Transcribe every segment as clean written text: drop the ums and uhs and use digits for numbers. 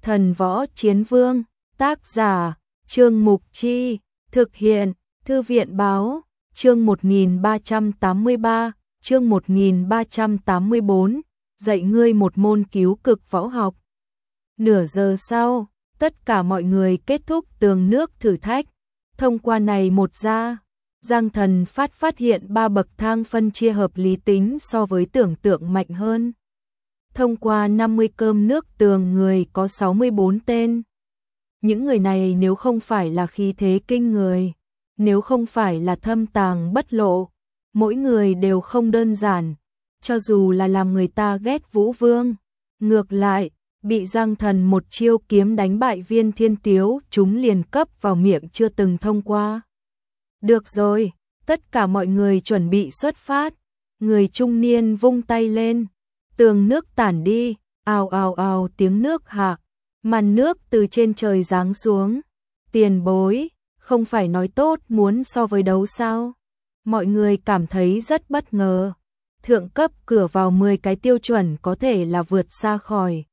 Thần Võ Chiến Vương, tác giả, Trương Mục Chi, thực hiện, Thư viện Báo, chương 1383, chương 1384, dạy ngươi một môn cứu cực võ học. Nửa giờ sau, tất cả mọi người kết thúc tường nước thử thách. Thông qua này một ra, Giang Thần phát hiện 3 bậc thang phân chia hợp lý tính so với tưởng tượng mạnh hơn. Thông qua 50 cơm nước tường người có 64 tên. Những người này nếu không phải là khí thế kinh người, nếu không phải là thâm tàng bất lộ, mỗi người đều không đơn giản, cho dù là làm người ta ghét Vũ Vương. Ngược lại, bị Giang Thần một chiêu kiếm đánh bại Viên Thiên Tiếu, chúng liền cấp vào miệng chưa từng thông qua. Được rồi, tất cả mọi người chuẩn bị xuất phát. Người trung niên vung tay lên, tường nước tản đi, ào ào ào tiếng nước hạ, màn nước từ trên trời giáng xuống. Tiền bối, không phải nói tốt muốn so với đấu sao? Mọi người cảm thấy rất bất ngờ. Thượng cấp cửa vào 10 cái tiêu chuẩn có thể là vượt xa khỏi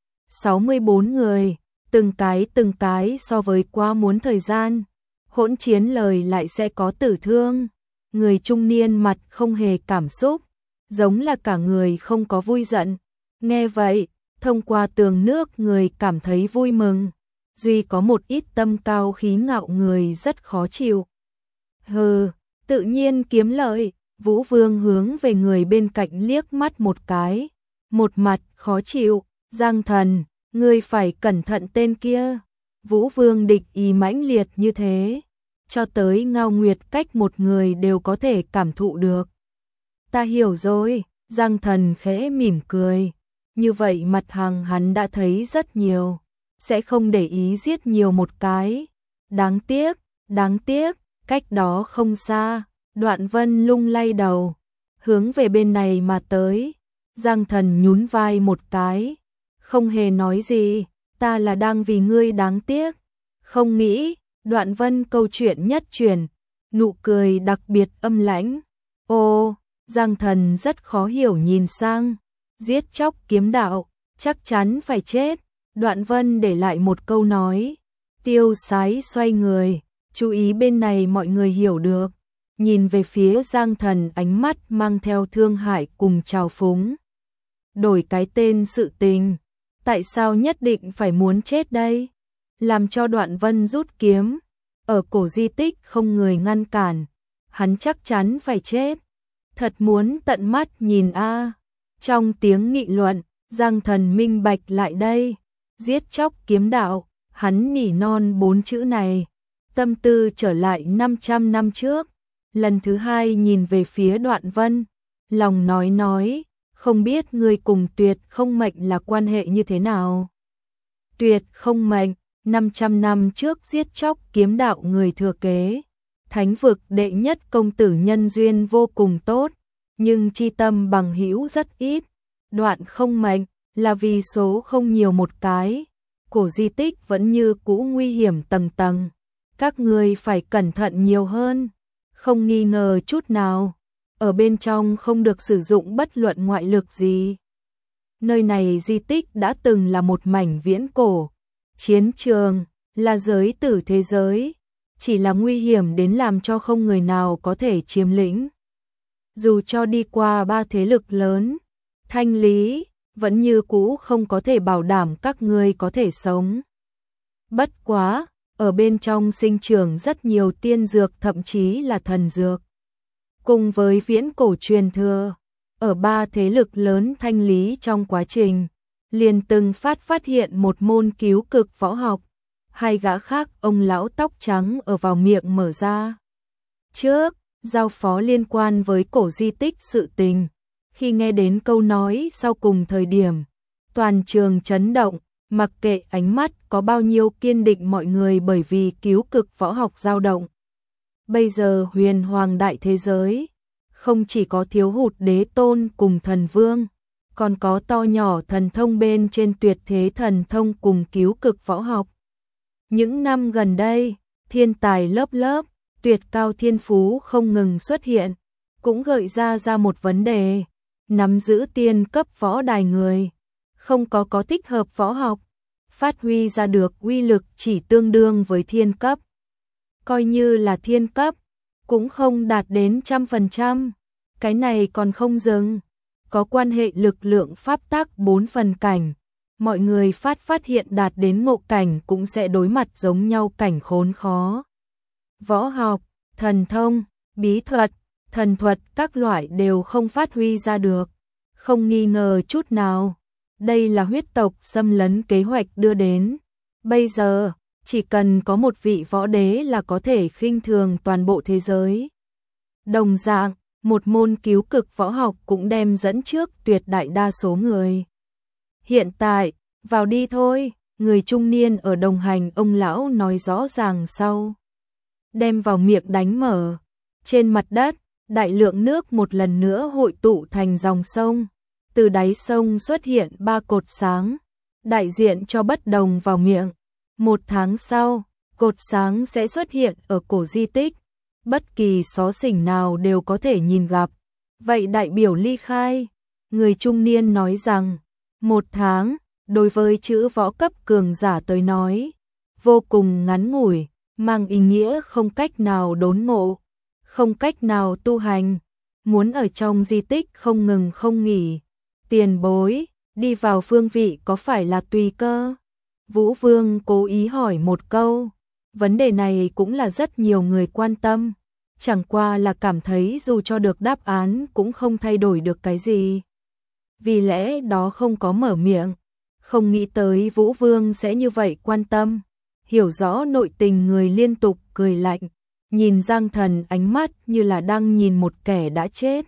64 người, từng cái so với quá muốn thời gian. Hỗn chiến lời lại sẽ có tử thương. Người trung niên mặt không hề cảm xúc, giống là cả người không có vui giận. Nghe vậy, thông qua tường nước người cảm thấy vui mừng. Duy có một ít tâm cao khí ngạo người rất khó chịu. Hừ, tự nhiên kiếm lợi. Vũ Vương hướng về người bên cạnh liếc mắt một cái, một mặt khó chịu. Giang Thần, ngươi phải cẩn thận tên kia. Vũ Vương địch ý mãnh liệt như thế, cho tới Ngao Nguyệt cách một người đều có thể cảm thụ được. Ta hiểu rồi, Giang Thần khẽ mỉm cười. Như vậy mặt hàng hắn đã thấy rất nhiều, sẽ không để ý giết nhiều một cái. Đáng tiếc, cách đó không xa, Đoạn Vân lung lay đầu, hướng về bên này mà tới. Giang Thần nhún vai một cái, không hề nói gì, ta là đang vì ngươi đáng tiếc. Không nghĩ, Đoạn Vân câu chuyện nhất chuyển, nụ cười đặc biệt âm lãnh. Ô, Giang Thần rất khó hiểu nhìn sang, giết chóc kiếm đạo, chắc chắn phải chết. Đoạn Vân để lại một câu nói, tiêu sái xoay người, chú ý bên này mọi người hiểu được. Nhìn về phía Giang Thần ánh mắt mang theo thương hại cùng trào phúng. Đổi cái tên sự tình, tại sao nhất định phải muốn chết đây? Làm cho Đoạn Vân rút kiếm, ở cổ di tích không người ngăn cản, hắn chắc chắn phải chết. Thật muốn tận mắt nhìn a. Trong tiếng nghị luận, Giang Thần minh bạch lại đây, giết chóc kiếm đạo, hắn nỉ non 4 chữ này, tâm tư trở lại 500 năm trước. Lần thứ hai nhìn về phía Đoạn Vân, lòng nói, không biết ngươi cùng Tuyệt Không Mệnh là quan hệ như thế nào? Tuyệt Không Mệnh, 500 năm trước giết chóc kiếm đạo người thừa kế, thánh vực đệ nhất công tử nhân duyên vô cùng tốt, nhưng chi tâm bằng hữu rất ít. Đoạn Không Mệnh là vì số không nhiều một cái, cổ di tích vẫn như cũ nguy hiểm tầng tầng, các ngươi phải cẩn thận nhiều hơn. Không nghi ngờ chút nào, ở bên trong không được sử dụng bất luận ngoại lực gì. Nơi này di tích đã từng là một mảnh viễn cổ, chiến trường, là giới tử thế giới, chỉ là nguy hiểm đến làm cho không người nào có thể chiếm lĩnh. Dù cho đi qua 3 thế lực lớn, thanh lý, vẫn như cũ không có thể bảo đảm các ngươi có thể sống. Bất quá, ở bên trong sinh trưởng rất nhiều tiên dược, thậm chí là thần dược. Cùng với viễn cổ truyền thừa, ở 3 thế lực lớn thanh lý trong quá trình, liền từng phát hiện một môn cứu cực võ học. 2 gã khác ông lão tóc trắng ở vào miệng mở ra. Trước, giao phó liên quan với cổ di tích sự tình. Khi nghe đến câu nói sau cùng thời điểm, toàn trường chấn động. Mặc kệ ánh mắt có bao nhiêu kiên định, mọi người bởi vì cứu cực võ học dao động. Bây giờ huyền hoàng đại thế giới, không chỉ có thiếu hụt đế tôn cùng thần vương, còn có to nhỏ thần thông bên trên tuyệt thế thần thông cùng cứu cực võ học. Những năm gần đây, thiên tài lớp lớp, tuyệt cao thiên phú không ngừng xuất hiện, cũng gợi ra một vấn đề, nắm giữ tiên cấp võ đài người, không có thích hợp võ học, phát huy ra được uy lực chỉ tương đương với thiên cấp. Coi như là thiên cấp, cũng không đạt đến 100%. Cái này còn không dừng, có quan hệ lực lượng pháp tắc 4 phần cảnh. Mọi người phát hiện đạt đến ngộ cảnh cũng sẽ đối mặt giống nhau cảnh khốn khó. Võ học, thần thông, bí thuật, thần thuật các loại đều không phát huy ra được. Không nghi ngờ chút nào. Đây là huyết tộc xâm lấn kế hoạch đưa đến. Bây giờ, chỉ cần có một vị võ đế là có thể khinh thường toàn bộ thế giới. Đồng dạng, một môn cứu cực võ học cũng đem dẫn trước tuyệt đại đa số người. Hiện tại, vào đi thôi, người trung niên ở đồng hành ông lão nói rõ ràng sau. Đem vào miệng đánh mở. Trên mặt đất, đại lượng nước một lần nữa hội tụ thành dòng sông. Từ đáy sông xuất hiện 3 cột sáng, đại diện cho bất đồng vào miệng. 1 tháng sau, cột sáng sẽ xuất hiện ở cổ di tích. Bất kỳ xó xỉnh nào đều có thể nhìn gặp. Vậy đại biểu ly khai. Người trung niên nói rằng, 1 tháng, đối với chữ võ cấp cường giả tới nói, vô cùng ngắn ngủi, mang ý nghĩa không cách nào đốn ngộ, không cách nào tu hành, muốn ở trong di tích không ngừng không nghỉ. Tiền bối, đi vào phương vị có phải là tùy cơ? Vũ Vương cố ý hỏi một câu. Vấn đề này cũng là rất nhiều người quan tâm. Chẳng qua là cảm thấy dù cho được đáp án cũng không thay đổi được cái gì. Vì lẽ đó không có mở miệng. Không nghĩ tới Vũ Vương sẽ như vậy quan tâm. Hiểu rõ nội tình người liên tục cười lạnh. Nhìn Giang Thần ánh mắt như là đang nhìn một kẻ đã chết.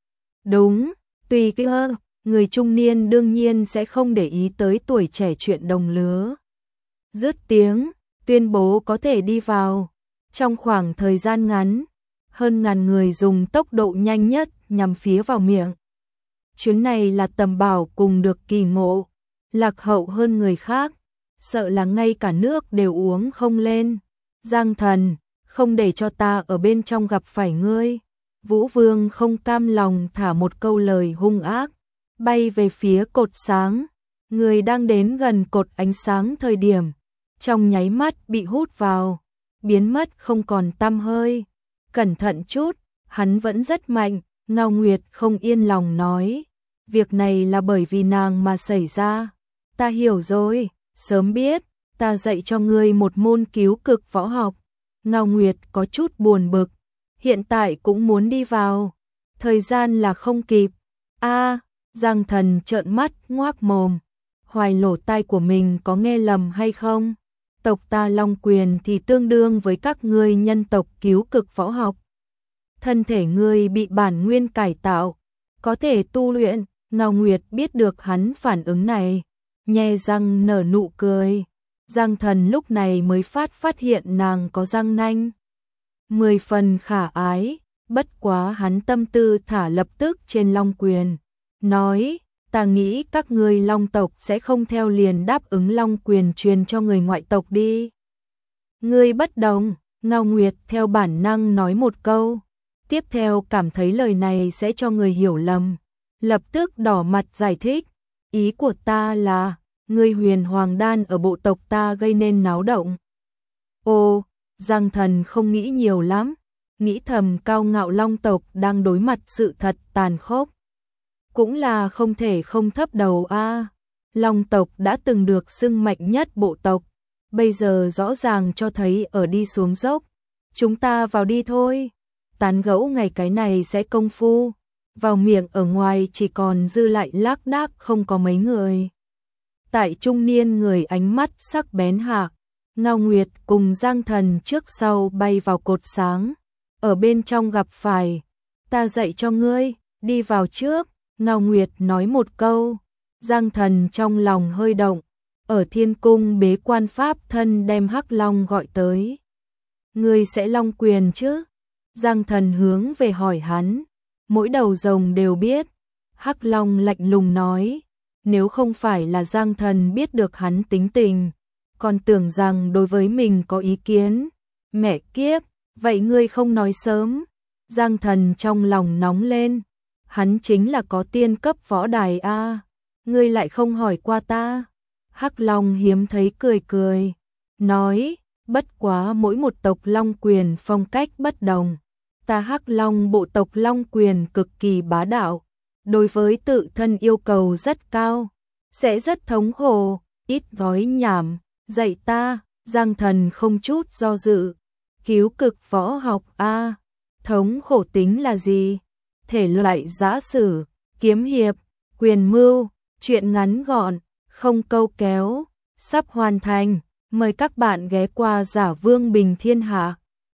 Đúng, tùy cơ. Người trung niên đương nhiên sẽ không để ý tới tuổi trẻ chuyện đồng lứa. Dứt tiếng, tuyên bố có thể đi vào. Trong khoảng thời gian ngắn, hơn ngàn người dùng tốc độ nhanh nhất nhằm phía vào miệng. Chuyến này là tầm bảo cùng được kỳ ngộ, lạc hậu hơn người khác, sợ là ngay cả nước đều uống không lên. Giang Thần, không để cho ta ở bên trong gặp phải ngươi. Vũ Vương không cam lòng thả một câu lời hung ác. Bay về phía cột sáng, người đang đến gần cột ánh sáng thời điểm, trong nháy mắt bị hút vào, biến mất không còn tăm hơi. Cẩn thận chút, hắn vẫn rất mạnh, Ngao Nguyệt không yên lòng nói. Việc này là bởi vì nàng mà xảy ra. Ta hiểu rồi, sớm biết, ta dạy cho ngươi một môn cứu cực võ học. Ngao Nguyệt có chút buồn bực, hiện tại cũng muốn đi vào. Thời gian là không kịp. Giang Thần trợn mắt ngoác mồm, hoài lỗ tai của mình có nghe lầm hay không? Tộc ta Long Quyền thì tương đương với các ngươi nhân tộc cứu cực võ học. Thân thể ngươi bị bản nguyên cải tạo, có thể tu luyện. Ngao Nguyệt biết được hắn phản ứng này, nhe răng nở nụ cười. Giang Thần lúc này mới phát hiện nàng có răng nanh. 10 phần khả ái, bất quá hắn tâm tư thả lập tức trên Long Quyền. Nói, ta nghĩ các ngươi Long tộc sẽ không theo liền đáp ứng Long Quyền truyền cho người ngoại tộc đi. Ngươi bất đồng, Ngao Nguyệt theo bản năng nói một câu, tiếp theo cảm thấy lời này sẽ cho người hiểu lầm, lập tức đỏ mặt giải thích, ý của ta là, ngươi huyền hoàng đan ở bộ tộc ta gây nên náo động. Ô, Giang Thần không nghĩ nhiều lắm, nghĩ thầm cao ngạo Long tộc đang đối mặt sự thật tàn khốc. Cũng là không thể không thấp đầu a. Long tộc đã từng được xưng mạnh nhất bộ tộc, bây giờ rõ ràng cho thấy ở đi xuống dốc. Chúng ta vào đi thôi. Tán gẫu ngày cái này sẽ công phu. Vào miệng ở ngoài chỉ còn dư lại lác đác không có mấy người. Tại trung niên người ánh mắt sắc bén hạ, Ngao Nguyệt cùng Giang Thần trước sau bay vào cột sáng. Ở bên trong gặp phải, ta dạy cho ngươi, đi vào trước. Ngao Nguyệt nói một câu, Giang Thần trong lòng hơi động, ở thiên cung bế quan pháp thân đem Hắc Long gọi tới. Ngươi sẽ Long Quyền chứ? Giang Thần hướng về hỏi hắn, mỗi đầu rồng đều biết. Hắc Long lạnh lùng nói, nếu không phải là Giang Thần biết được hắn tính tình, còn tưởng rằng đối với mình có ý kiến. Mẹ kiếp, vậy ngươi không nói sớm. Giang Thần trong lòng nóng lên. Hắn chính là có tiên cấp võ đài a, ngươi lại không hỏi qua ta. Hắc Long hiếm thấy cười cười, nói, bất quá mỗi một tộc Long quyền phong cách bất đồng. Ta Hắc Long bộ tộc Long quyền cực kỳ bá đạo, đối với tự thân yêu cầu rất cao, sẽ rất thống khổ, ít nói nhảm, dạy ta. Giang Thần không chút do dự, cứu cực võ học a, thống khổ tính là gì? Thể loại giã sử, kiếm hiệp, quyền mưu, truyện ngắn gọn, không câu kéo, sắp hoàn thành, mời các bạn ghé qua Giả Vương Bình Thiên Hạ.